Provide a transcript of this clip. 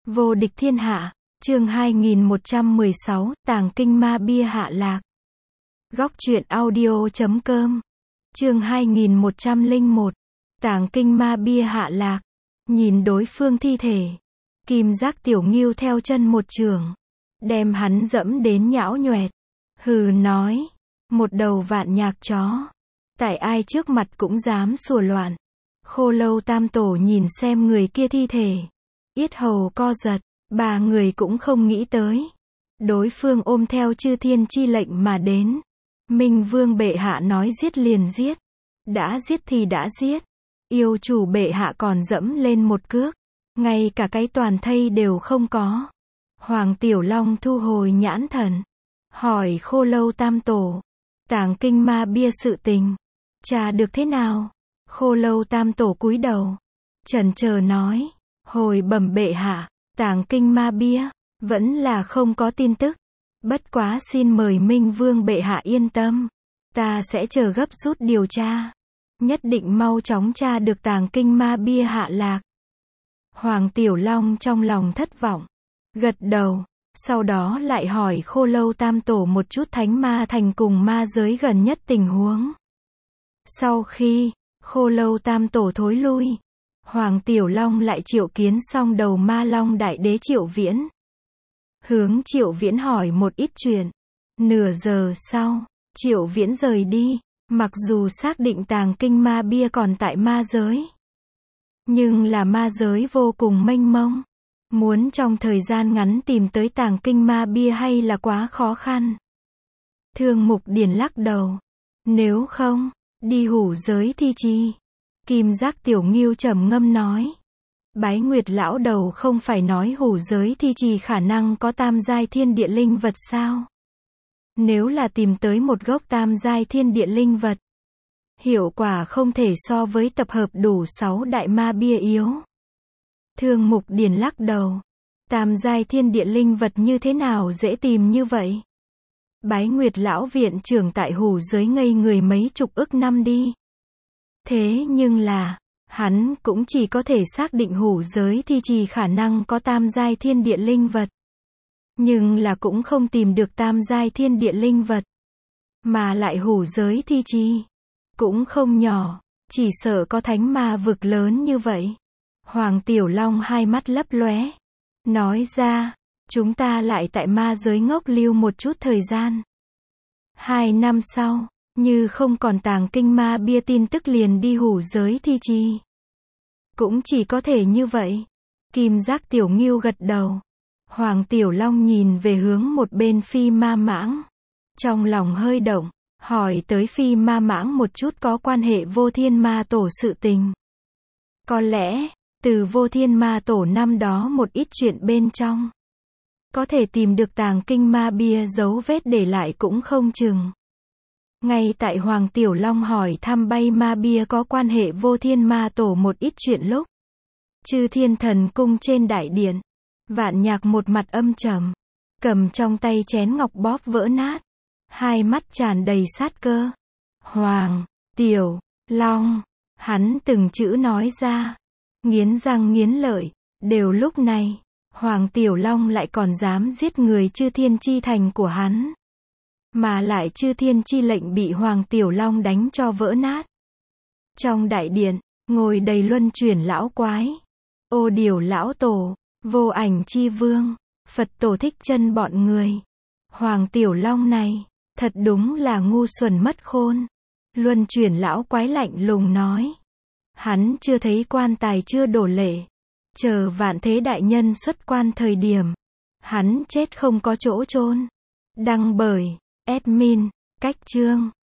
Vô địch thiên hạ, chương 2116, Tàng kinh ma bia hạ lạc. Góc truyện audio.com, chương 2101, Tàng kinh ma bia hạ lạc. Nhìn đối phương thi thể, Kim Giác Tiểu Ngưu theo chân một chưởng, đem hắn dẫm đến nhão nhoẹt. Hừ nói, một đầu vạn nhạc chó, tại ai trước mặt cũng dám sủa loạn. Khô Lâu Tam Tổ nhìn xem người kia thi thể, yết hầu co giật, ba người cũng không nghĩ tới. Đối phương ôm theo chư thiên chi lệnh mà đến. Minh Vương bệ hạ nói giết liền giết. Đã giết thì đã giết. Yêu chủ bệ hạ còn dẫm lên một cước. Ngay cả cái toàn thây đều không có. Hoàng Tiểu Long thu hồi nhãn thần. Hỏi Khô Lâu Tam Tổ. Tàng kinh ma bia sự tình. Tra được thế nào? Khô Lâu Tam Tổ cúi đầu. Chần chờ nói. Hồi bẩm bệ hạ, tàng kinh ma bia, vẫn là không có tin tức. Bất quá xin mời Minh Vương bệ hạ yên tâm. Ta sẽ chờ gấp rút điều tra. Nhất định mau chóng tra được tàng kinh ma bia hạ lạc. Hoàng Tiểu Long trong lòng thất vọng. Gật đầu. Sau đó lại hỏi Khô Lâu Tam Tổ một chút Thánh Ma Thành cùng ma giới gần nhất tình huống. Sau khi Khô Lâu Tam Tổ thối lui, Hoàng Tiểu Long lại triệu kiến xong đầu ma long đại đế Triệu Viễn. Hướng Triệu Viễn hỏi một ít chuyện. Nửa giờ sau, Triệu Viễn rời đi. Mặc dù xác định tàng kinh ma bia còn tại ma giới, nhưng là ma giới vô cùng mênh mông. Muốn trong thời gian ngắn tìm tới tàng kinh ma bia hay là quá khó khăn. Thương Mục Điển lắc đầu. Nếu không, đi hủ giới thi chi. Kim Giác Tiểu Ngưu trầm ngâm nói. Bái Nguyệt lão đầu không phải nói hủ giới thi trì khả năng có tam giai thiên địa linh vật sao? Nếu là tìm tới một gốc tam giai thiên địa linh vật, hiệu quả không thể so với tập hợp đủ 6 đại ma bia yếu. Thương Mục Điển lắc đầu. Tam giai thiên địa linh vật như thế nào dễ tìm như vậy? Bái Nguyệt lão viện trưởng tại hủ giới ngây người mấy chục ức năm đi. Thế nhưng là, hắn cũng chỉ có thể xác định hủ giới thi trì khả năng có tam giai thiên địa linh vật. Nhưng là cũng không tìm được tam giai thiên địa linh vật. Mà lại hủ giới thi trì cũng không nhỏ, chỉ sợ có thánh ma vực lớn như vậy. Hoàng Tiểu Long hai mắt lấp lóe, nói ra, chúng ta lại tại ma giới ngốc lưu một chút thời gian. 2 năm sau, như không còn tàng kinh ma bia tin tức liền đi hủ giới thi chi. Cũng chỉ có thể như vậy. Kim Giác Tiểu Ngưu gật đầu. Hoàng Tiểu Long nhìn về hướng một bên Phi Ma Mãng. Trong lòng hơi động, hỏi tới Phi Ma Mãng một chút có quan hệ Vô Thiên Ma Tổ sự tình. Có lẽ, từ Vô Thiên Ma Tổ năm đó một ít chuyện bên trong, có thể tìm được tàng kinh ma bia dấu vết để lại cũng không chừng. Ngay tại Hoàng Tiểu Long hỏi thăm bay ma bia có quan hệ Vô Thiên Ma Tổ một ít chuyện lúc, Chư Thiên Thần Cung trên đại điện, Vạn Nhạc một mặt âm trầm, cầm trong tay chén ngọc bóp vỡ nát, hai mắt tràn đầy sát cơ. Hoàng Tiểu Long, hắn từng chữ nói ra, nghiến răng nghiến lợi. Đều lúc này, Hoàng Tiểu Long lại còn dám giết người Chư Thiên chi thành của hắn. Mà lại Chư Thiên chi lệnh bị Hoàng Tiểu Long đánh cho vỡ nát. Trong đại điện, ngồi đầy luân chuyển lão quái, Ô Điều lão tổ, Vô Ảnh chi vương, Phật tổ Thích Chân bọn người. Hoàng Tiểu Long này, thật đúng là ngu xuẩn mất khôn. Luân chuyển lão quái lạnh lùng nói. Hắn chưa thấy quan tài chưa đổ lệ. Chờ vạn thế đại nhân xuất quan thời điểm, hắn chết không có chỗ chôn. Đăng bởi admin, Cách Chương.